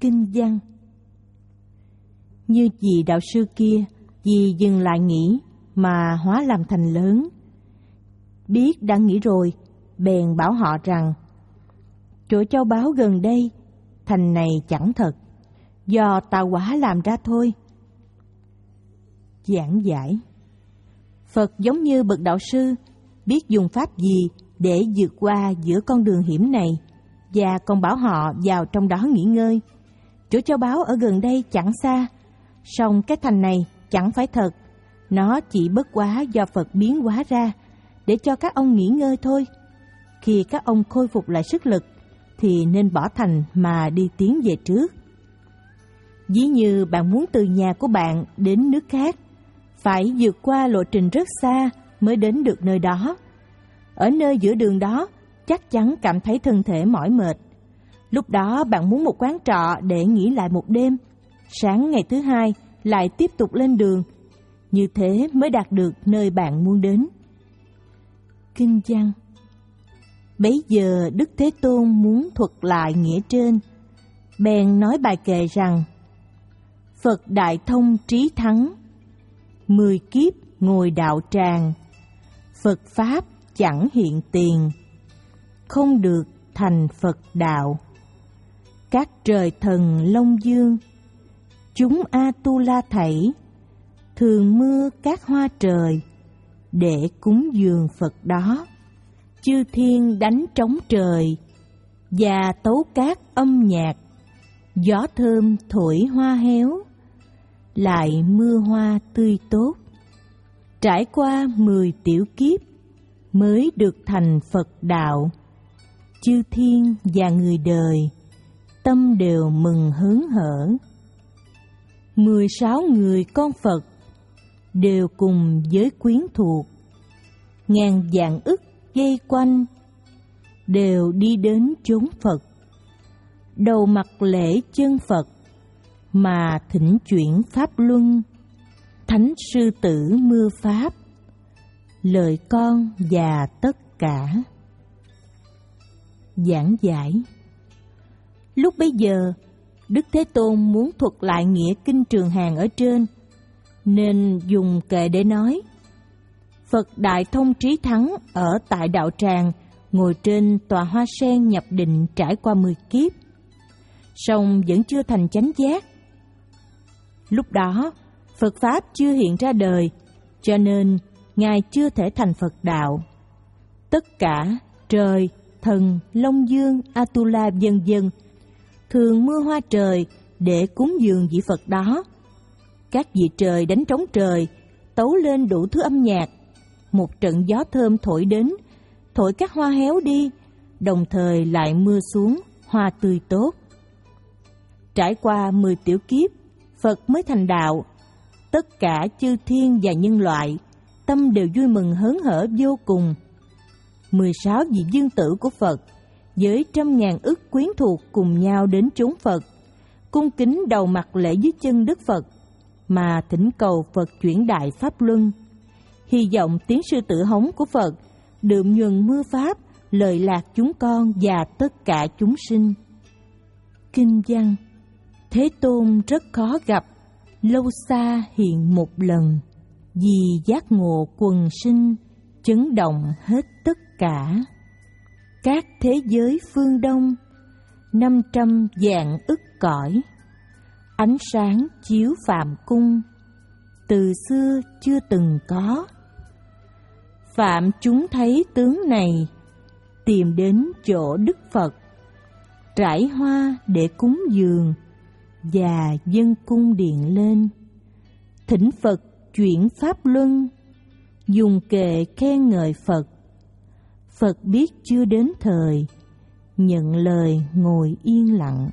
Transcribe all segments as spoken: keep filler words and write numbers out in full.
Kinh văn. Như vị đạo sư kia, vì dừng lại nghĩ mà hóa làm thành lớn. Biết đã nghĩ rồi, bèn bảo họ rằng chỗ châu báu gần đây, thành này chẳng thật, do tạo hóa làm ra thôi. Giảng giải. Phật giống như bậc đạo sư, biết dùng pháp gì để vượt qua giữa con đường hiểm này, và còn bảo họ vào trong đó nghỉ ngơi. Chỗ châu báu ở gần đây chẳng xa, song cái thành này chẳng phải thật, nó chỉ bất quá do Phật biến hóa ra để cho các ông nghỉ ngơi thôi. Khi các ông khôi phục lại sức lực thì nên bỏ thành mà đi tiến về trước. Ví như bạn muốn từ nhà của bạn đến nước khác, phải vượt qua lộ trình rất xa mới đến được nơi đó. Ở nơi giữa đường đó, chắc chắn cảm thấy thân thể mỏi mệt. Lúc đó bạn muốn một quán trọ để nghỉ lại một đêm. Sáng ngày thứ hai lại tiếp tục lên đường. Như thế mới đạt được nơi bạn muốn đến. Kinh văn. Bấy giờ Đức Thế Tôn muốn thuật lại nghĩa trên, bèn nói bài kệ rằng: Phật đại thông trí thắng, mười kiếp ngồi đạo tràng, Phật pháp chẳng hiện tiền, không được thành Phật đạo. Các trời thần Long Dương, chúng A-tu-la thảy, thường mưa các hoa trời, để cúng dường Phật đó. Chư thiên đánh trống trời, và tấu cát âm nhạc, gió thơm thổi hoa héo, lại mưa hoa tươi tốt. Trải qua mười tiểu kiếp, mới được thành Phật đạo. Chư thiên và người đời, tâm đều mừng hớn hở. Mười sáu người con Phật, đều cùng với quyến thuộc, ngàn vạn ức dây quanh, đều đi đến chốn Phật. Đầu mặt lễ chân Phật, mà thỉnh chuyển pháp luân. Thánh sư tử mưa pháp, lời con và tất cả. Giảng giải. Lúc bấy giờ, Đức Thế Tôn muốn thuật lại nghĩa kinh Trường Hàng ở trên, nên dùng kệ để nói. Phật đại thông trí thắng ở tại đạo tràng, ngồi trên tòa hoa sen nhập định trải qua mười kiếp, song vẫn chưa thành chánh giác. Lúc đó, Phật Pháp chưa hiện ra đời, cho nên Ngài chưa thể thành Phật đạo. Tất cả trời, thần, Long Dương, A-tu-la vân vân thường mưa hoa trời để cúng dường vị Phật đó. Các vị trời đánh trống trời, tấu lên đủ thứ âm nhạc. Một trận gió thơm thổi đến, thổi các hoa héo đi, đồng thời lại mưa xuống, hoa tươi tốt. Trải qua mười tiểu kiếp, Phật mới thành đạo. Tất cả chư thiên và nhân loại, tâm đều vui mừng hớn hở vô cùng. Mười sáu vị dương tử của Phật, với trăm ngàn ức quyến thuộc cùng nhau đến chốn Phật, cung kính đầu mặt lễ dưới chân Đức Phật, mà thỉnh cầu Phật chuyển đại pháp luân. Hy vọng tiếng sư tử hống của Phật đượm nhuần mưa pháp, lời lạc chúng con và tất cả chúng sinh. Kinh văn. Thế Tôn rất khó gặp, lâu xa hiện một lần, vì giác ngộ quần sinh, chấn động hết tất cả. Các thế giới phương Đông, năm trăm vạn ức cõi, ánh sáng chiếu phạm cung, từ xưa chưa từng có. Phạm chúng thấy tướng này, tìm đến chỗ Đức Phật, trải hoa để cúng dường, và dâng cung điện lên. Thỉnh Phật chuyển pháp luân, dùng kệ khen ngợi Phật. Phật biết chưa đến thời, nhận lời ngồi yên lặng.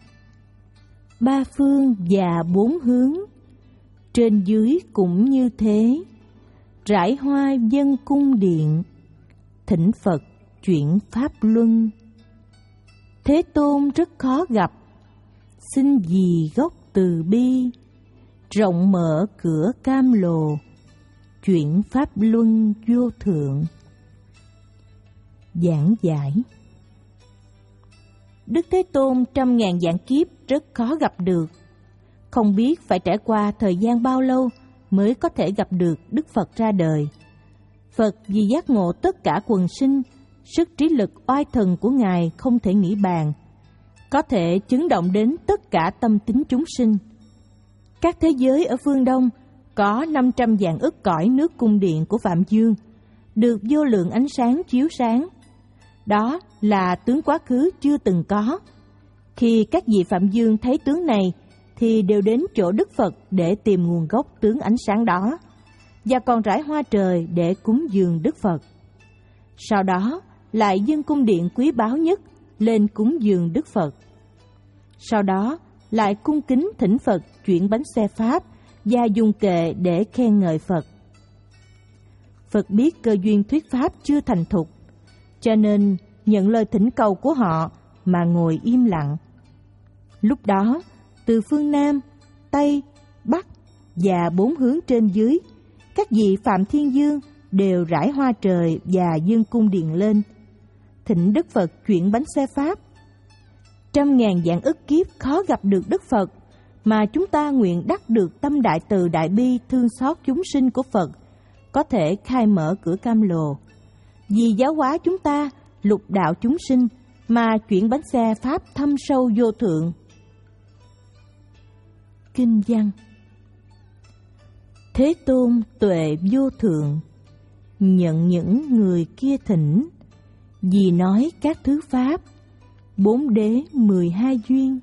Ba phương và bốn hướng, trên dưới cũng như thế, rải hoa dâng cung điện, thỉnh Phật chuyển pháp luân. Thế Tôn rất khó gặp, xin vì gốc từ bi, rộng mở cửa cam lồ, chuyển pháp luân vô thượng. Giảng giải. Đức Thế Tôn trăm ngàn vạn kiếp rất khó gặp được. Không biết phải trải qua thời gian bao lâu mới có thể gặp được Đức Phật ra đời. Phật vì giác ngộ tất cả quần sinh, sức trí lực oai thần của Ngài không thể nghĩ bàn, có thể chấn động đến tất cả tâm tính chúng sinh. Các thế giới ở phương Đông có năm trăm vạn ức cõi nước cung điện của Phạm Dương, được vô lượng ánh sáng chiếu sáng. Đó là tướng quá khứ chưa từng có. Khi các vị Phạm Dương thấy tướng này, thì đều đến chỗ Đức Phật để tìm nguồn gốc tướng ánh sáng đó, và còn rải hoa trời để cúng dường Đức Phật. Sau đó lại dâng cung điện quý báu nhất lên cúng dường Đức Phật. Sau đó lại cung kính thỉnh Phật chuyển bánh xe Pháp và dùng kệ để khen ngợi Phật. Phật biết cơ duyên thuyết Pháp chưa thành thục, cho nên nhận lời thỉnh cầu của họ mà ngồi im lặng. Lúc đó, từ phương Nam, Tây, Bắc và bốn hướng trên dưới, các vị Phạm Thiên Dương đều rải hoa trời và dâng cung điện lên, thỉnh Đức Phật chuyển bánh xe Pháp. Trăm ngàn vạn ức kiếp khó gặp được Đức Phật, mà chúng ta nguyện đắc được tâm đại từ đại bi thương xót chúng sinh của Phật, có thể khai mở cửa cam lồ. Vì giáo hóa chúng ta, lục đạo chúng sinh, mà chuyển bánh xe Pháp thâm sâu vô thượng. Kinh văn: Thế Tôn tuệ vô thượng, nhận những người kia thỉnh, vì nói các thứ Pháp, bốn đế mười hai duyên.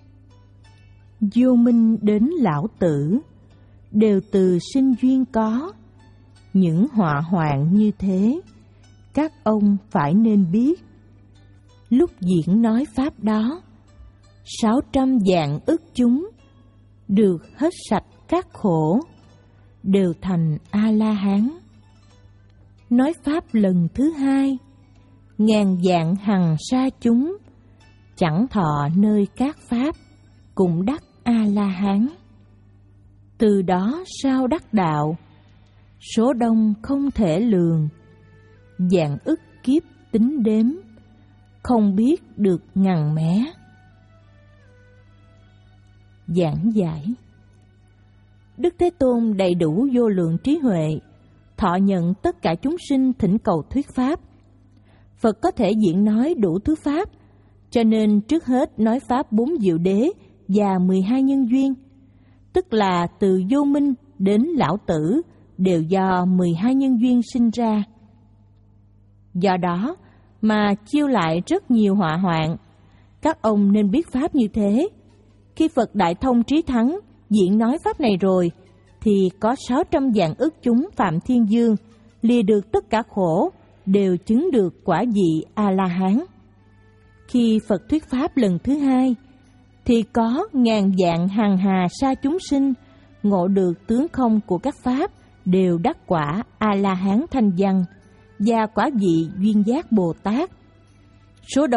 Vô minh đến lão tử, đều từ sinh duyên có. Những họa hoạn như thế, các ông phải nên biết. Lúc diễn nói Pháp đó, sáu trăm vạn ức chúng, được hết sạch các khổ, đều thành A-la-hán. Nói Pháp lần thứ hai, ngàn vạn hằng sa chúng, chẳng thọ nơi các Pháp, cũng đắc A-la-hán. Từ đó sao đắc đạo, số đông không thể lường, vạn ức kiếp tính đếm, không biết được ngần mé. Giảng giải: Đức Thế Tôn đầy đủ vô lượng trí huệ, thọ nhận tất cả chúng sinh thỉnh cầu thuyết Pháp. Phật có thể diễn nói đủ thứ Pháp, cho nên trước hết nói Pháp bốn diệu đế và mười hai nhân duyên, tức là từ vô minh đến lão tử đều do mười hai nhân duyên sinh ra. Do đó mà chiêu lại rất nhiều họa hoạn. Các ông nên biết Pháp như thế. Khi Phật Đại Thông Trí Thắng diễn nói Pháp này rồi, thì có sáu trăm vạn ức chúng Phạm Thiên Dương lìa được tất cả khổ, đều chứng được quả vị A-la-hán. Khi Phật thuyết Pháp lần thứ hai, thì có ngàn vạn hằng hà sa chúng sinh ngộ được tướng không của các Pháp, đều đắc quả A-la-hán thanh văn và quả vị duyên giác Bồ Tát. Số